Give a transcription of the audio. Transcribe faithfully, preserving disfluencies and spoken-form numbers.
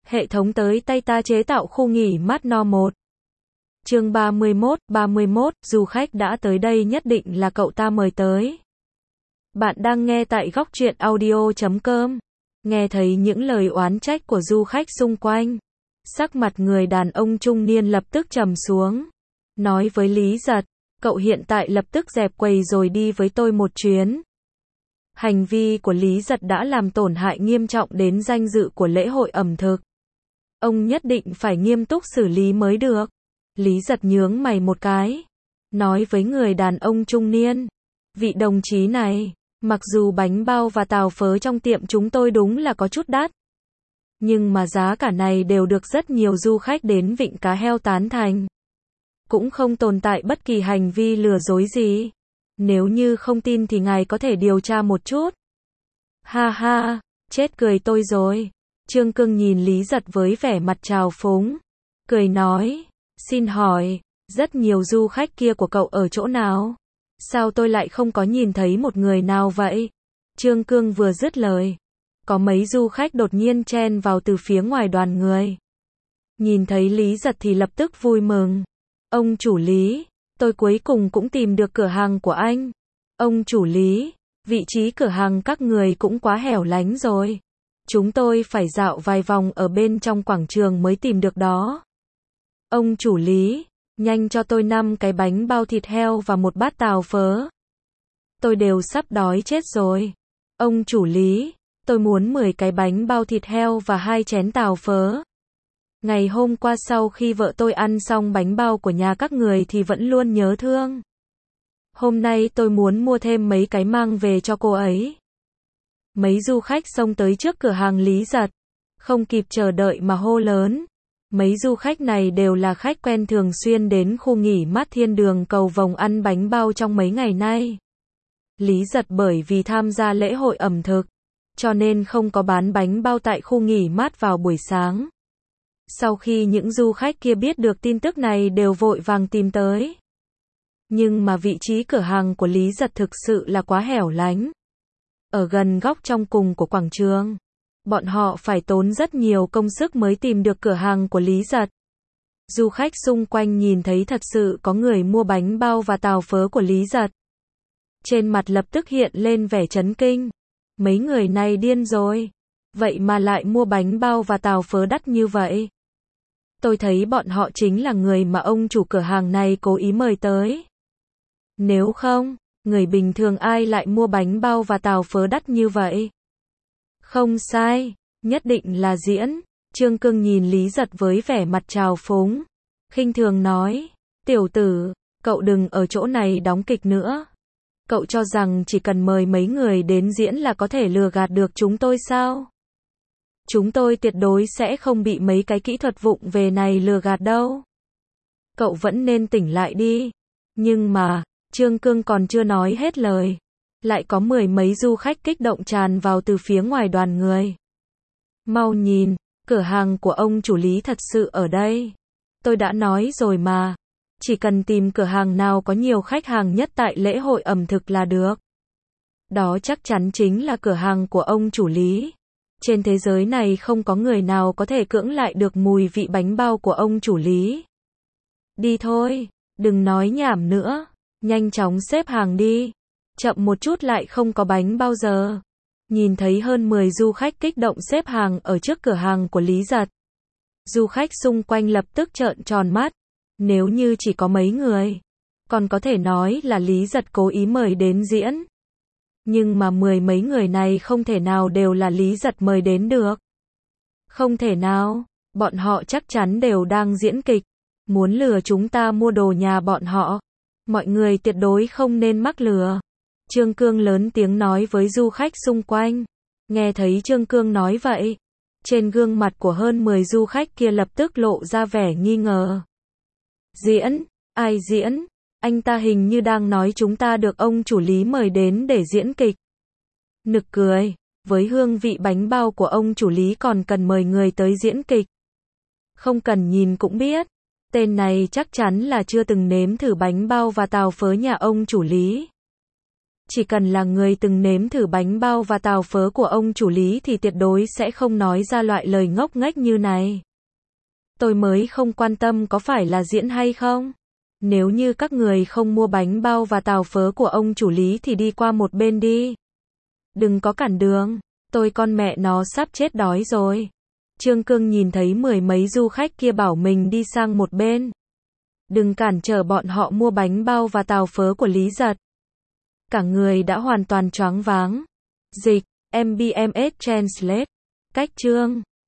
Hệ thống tới tay ta chế tạo khu nghỉ mát no một. Chương ba mươi mốt, ba mươi mốt, du khách đã tới đây nhất định là cậu ta mời tới. Bạn đang nghe tại góc truyện audio chấm com. Nghe thấy những lời oán trách của du khách xung quanh, sắc mặt người đàn ông trung niên lập tức trầm xuống. Nói với Lý Giật, cậu hiện tại lập tức dẹp quầy rồi đi với tôi một chuyến. Hành vi của Lý Giật đã làm tổn hại nghiêm trọng đến danh dự của lễ hội ẩm thực. Ông nhất định phải nghiêm túc xử lý mới được. Lý Giật nhướng mày một cái, nói với người đàn ông trung niên, vị đồng chí này, mặc dù bánh bao và tàu phớ trong tiệm chúng tôi đúng là có chút đắt, nhưng mà giá cả này đều được rất nhiều du khách đến Vịnh Cá Heo tán thành. Cũng không tồn tại bất kỳ hành vi lừa dối gì. Nếu như không tin thì ngài có thể điều tra một chút. Ha ha, chết cười tôi rồi. Trương Cương nhìn Lý Giật với vẻ mặt trào phúng, cười nói, xin hỏi, rất nhiều du khách kia của cậu ở chỗ nào? Sao tôi lại không có nhìn thấy một người nào vậy? Trương Cương vừa dứt lời, có mấy du khách đột nhiên chen vào từ phía ngoài đoàn người. Nhìn thấy Lý Giật thì lập tức vui mừng. Ông chủ Lý, tôi cuối cùng cũng tìm được cửa hàng của anh. Ông chủ Lý, vị trí cửa hàng các người cũng quá hẻo lánh rồi. Chúng tôi phải dạo vài vòng ở bên trong quảng trường mới tìm được đó. Ông chủ Lý, nhanh cho tôi năm cái bánh bao thịt heo và một bát tàu phớ. Tôi đều sắp đói chết rồi. Ông chủ Lý, tôi muốn mười cái bánh bao thịt heo và hai chén tàu phớ. Ngày hôm qua sau khi vợ tôi ăn xong bánh bao của nhà các người thì vẫn luôn nhớ thương. Hôm nay tôi muốn mua thêm mấy cái mang về cho cô ấy. Mấy du khách xông tới trước cửa hàng Lý Giật, không kịp chờ đợi mà hô lớn. Mấy du khách này đều là khách quen thường xuyên đến khu nghỉ mát Thiên Đường Cầu Vồng ăn bánh bao trong mấy ngày nay. Lý Giật bởi vì tham gia lễ hội ẩm thực, cho nên không có bán bánh bao tại khu nghỉ mát vào buổi sáng. Sau khi những du khách kia biết được tin tức này đều vội vàng tìm tới. Nhưng mà vị trí cửa hàng của Lý Giật thực sự là quá hẻo lánh. Ở gần góc trong cùng của quảng trường. Bọn họ phải tốn rất nhiều công sức mới tìm được cửa hàng của Lý Giật. Du khách xung quanh nhìn thấy thật sự có người mua bánh bao và tàu phớ của Lý Giật. Trên mặt lập tức hiện lên vẻ chấn kinh. Mấy người này điên rồi. Vậy mà lại mua bánh bao và tàu phớ đắt như vậy. Tôi thấy bọn họ chính là người mà ông chủ cửa hàng này cố ý mời tới. Nếu không, người bình thường ai lại mua bánh bao và tàu phớ đắt như vậy? Không sai, nhất định là diễn. Trương Cương nhìn Lý Giật với vẻ mặt trào phúng, khinh thường nói, tiểu tử, cậu đừng ở chỗ này đóng kịch nữa. Cậu cho rằng chỉ cần mời mấy người đến diễn là có thể lừa gạt được chúng tôi sao? Chúng tôi tuyệt đối sẽ không bị mấy cái kỹ thuật vụng về này lừa gạt đâu. Cậu vẫn nên tỉnh lại đi. Nhưng mà, Trương Cương còn chưa nói hết lời. Lại có mười mấy du khách kích động tràn vào từ phía ngoài đoàn người. Mau nhìn, cửa hàng của ông chủ Lý thật sự ở đây. Tôi đã nói rồi mà. Chỉ cần tìm cửa hàng nào có nhiều khách hàng nhất tại lễ hội ẩm thực là được. Đó chắc chắn chính là cửa hàng của ông chủ Lý. Trên thế giới này không có người nào có thể cưỡng lại được mùi vị bánh bao của ông chủ Lý. Đi thôi, đừng nói nhảm nữa. Nhanh chóng xếp hàng đi. Chậm một chút lại không có bánh bao giờ. Nhìn thấy hơn mười du khách kích động xếp hàng ở trước cửa hàng của Lý Giật. Du khách xung quanh lập tức trợn tròn mắt. Nếu như chỉ có mấy người, còn có thể nói là Lý Giật cố ý mời đến diễn. Nhưng mà mười mấy người này không thể nào đều là Lý Giật mời đến được. Không thể nào, bọn họ chắc chắn đều đang diễn kịch. Muốn lừa chúng ta mua đồ nhà bọn họ. Mọi người tuyệt đối không nên mắc lừa. Trương Cương lớn tiếng nói với du khách xung quanh. Nghe thấy Trương Cương nói vậy, trên gương mặt của hơn mười du khách kia lập tức lộ ra vẻ nghi ngờ. Diễn? Ai diễn? Anh ta hình như đang nói chúng ta được ông chủ Lý mời đến để diễn kịch. Nực cười, với hương vị bánh bao của ông chủ Lý còn cần mời người tới diễn kịch. Không cần nhìn cũng biết, tên này chắc chắn là chưa từng nếm thử bánh bao và tàu phớ nhà ông chủ Lý. Chỉ cần là người từng nếm thử bánh bao và tàu phớ của ông chủ Lý thì tuyệt đối sẽ không nói ra loại lời ngốc nghếch như này. Tôi mới không quan tâm có phải là diễn hay không. Nếu như các người không mua bánh bao và tàu phớ của ông chủ Lý thì đi qua một bên đi. Đừng có cản đường. Tôi con mẹ nó sắp chết đói rồi. Trương Cương nhìn thấy mười mấy du khách kia bảo mình đi sang một bên. Đừng cản trở bọn họ mua bánh bao và tàu phớ của Lý Giật. Cả người đã hoàn toàn choáng váng. Dịch, em bê em ét Translate. Cách chương